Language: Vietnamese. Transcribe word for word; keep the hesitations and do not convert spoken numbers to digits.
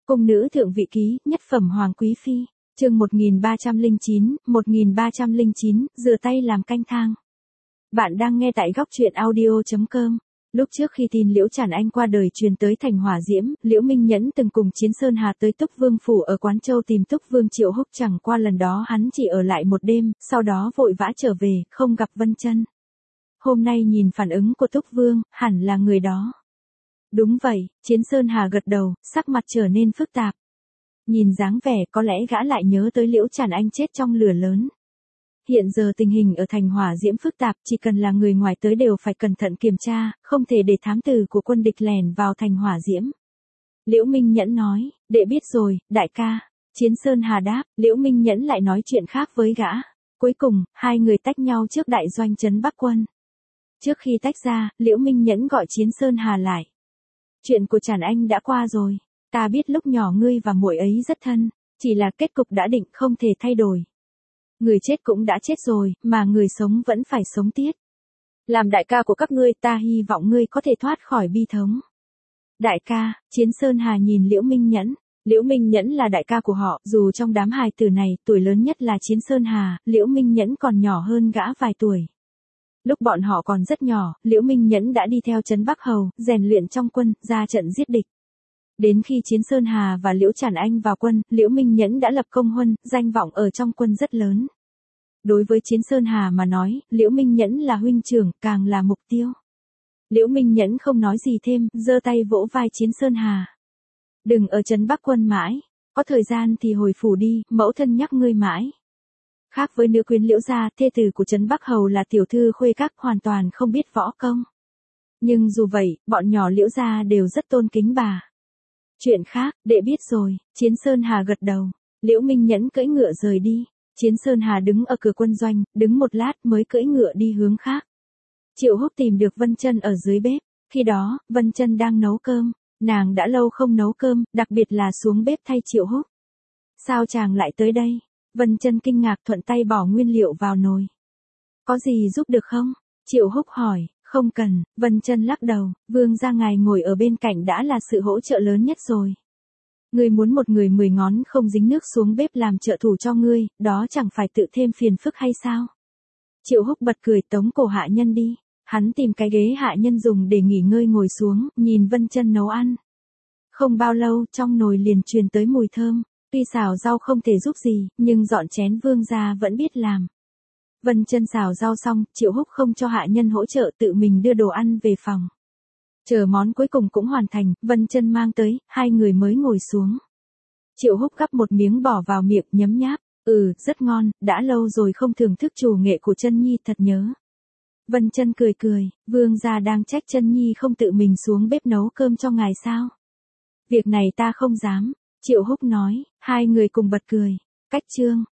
Cung nữ thượng vị ký, nhất phẩm hoàng quý phi, chương một nghìn ba trăm lẻ chín, một nghìn ba trăm lẻ chín, rửa tay làm canh thang. Bạn đang nghe tại góc truyện audio chấm com. Lúc trước khi tin Liễu Trản Anh qua đời truyền tới thành Hỏa Diễm, Liễu Minh Nhẫn từng cùng Chiến Sơn Hà tới Túc Vương phủ ở Quán Châu tìm Túc Vương Triệu Húc, chẳng qua lần đó hắn chỉ ở lại một đêm, sau đó vội vã trở về, không gặp Vân Chân. Hôm nay nhìn phản ứng của Túc Vương, hẳn là người đó. Đúng vậy, Chiến Sơn Hà gật đầu, sắc mặt trở nên phức tạp. Nhìn dáng vẻ có lẽ gã lại nhớ tới Liễu Trản Anh chết trong lửa lớn. Hiện giờ tình hình ở thành Hỏa Diễm phức tạp, chỉ cần là người ngoài tới đều phải cẩn thận kiểm tra, không thể để thám tử của quân địch lẻn vào thành Hỏa Diễm. Liễu Minh Nhẫn nói, đệ biết rồi, đại ca. Chiến Sơn Hà đáp, Liễu Minh Nhẫn lại nói chuyện khác với gã. Cuối cùng, hai người tách nhau trước đại doanh trấn Bắc quân. Trước khi tách ra, Liễu Minh Nhẫn gọi Chiến Sơn Hà lại. Chuyện của Trản Anh đã qua rồi, ta biết lúc nhỏ ngươi và muội ấy rất thân, chỉ là kết cục đã định không thể thay đổi. Người chết cũng đã chết rồi, mà người sống vẫn phải sống tiếp. Làm đại ca của các ngươi, ta hy vọng ngươi có thể thoát khỏi bi thống. Đại ca, Chiến Sơn Hà nhìn Liễu Minh Nhẫn. Liễu Minh Nhẫn là đại ca của họ, dù trong đám hài tử này, tuổi lớn nhất là Chiến Sơn Hà, Liễu Minh Nhẫn còn nhỏ hơn gã vài tuổi. Lúc bọn họ còn rất nhỏ, Liễu Minh Nhẫn đã đi theo trấn Bắc Hầu, rèn luyện trong quân, ra trận giết địch. Đến khi Chiến Sơn Hà và Liễu Trản Anh vào quân, Liễu Minh Nhẫn đã lập công huân, danh vọng ở trong quân rất lớn. Đối với Chiến Sơn Hà mà nói, Liễu Minh Nhẫn là huynh trưởng, càng là mục tiêu. Liễu Minh Nhẫn không nói gì thêm, giơ tay vỗ vai Chiến Sơn Hà. Đừng ở trấn Bắc quân mãi, có thời gian thì hồi phủ đi, mẫu thân nhắc ngươi mãi. Khác với nữ quyến Liễu gia, thê tử của trấn Bắc Hầu là tiểu thư khuê các, hoàn toàn không biết võ công. Nhưng dù vậy, bọn nhỏ Liễu gia đều rất tôn kính bà. Chuyện khác, đệ biết rồi, Chiến Sơn Hà gật đầu. Liễu Minh Nhẫn cưỡi ngựa rời đi. Chiến Sơn Hà đứng ở cửa quân doanh, đứng một lát mới cưỡi ngựa đi hướng khác. Triệu Húc tìm được Vân Chân ở dưới bếp. Khi đó, Vân Chân đang nấu cơm. Nàng đã lâu không nấu cơm, đặc biệt là xuống bếp thay Triệu Húc. Sao chàng lại tới đây? Vân Chân kinh ngạc, thuận tay bỏ nguyên liệu vào nồi. Có gì giúp được không? Triệu Húc hỏi. Không cần, Vân Chân lắc đầu, vương gia ngài ngồi ở bên cạnh đã là sự hỗ trợ lớn nhất rồi. Ngươi muốn một người mười ngón không dính nước xuống bếp làm trợ thủ cho ngươi, đó chẳng phải tự thêm phiền phức hay sao? Triệu Húc bật cười, tống cổ hạ nhân đi. Hắn tìm cái ghế hạ nhân dùng để nghỉ ngơi ngồi xuống, nhìn Vân Chân nấu ăn. Không bao lâu, trong nồi liền truyền tới mùi thơm. Tuy xào rau không thể giúp gì, nhưng dọn chén vương gia vẫn biết làm. Vân Chân xào rau xong, Triệu Húc không cho hạ nhân hỗ trợ, tự mình đưa đồ ăn về phòng. Chờ món cuối cùng cũng hoàn thành, Vân Chân mang tới, hai người mới ngồi xuống. Triệu Húc gắp một miếng bỏ vào miệng, nhấm nháp, ừ, rất ngon, đã lâu rồi không thưởng thức chủ nghệ của Chân Nhi, thật nhớ. Vân Chân cười cười, vương gia đang trách Chân Nhi không tự mình xuống bếp nấu cơm cho ngài sao? Việc này ta không dám, Triệu Húc nói, hai người cùng bật cười. Cách chương,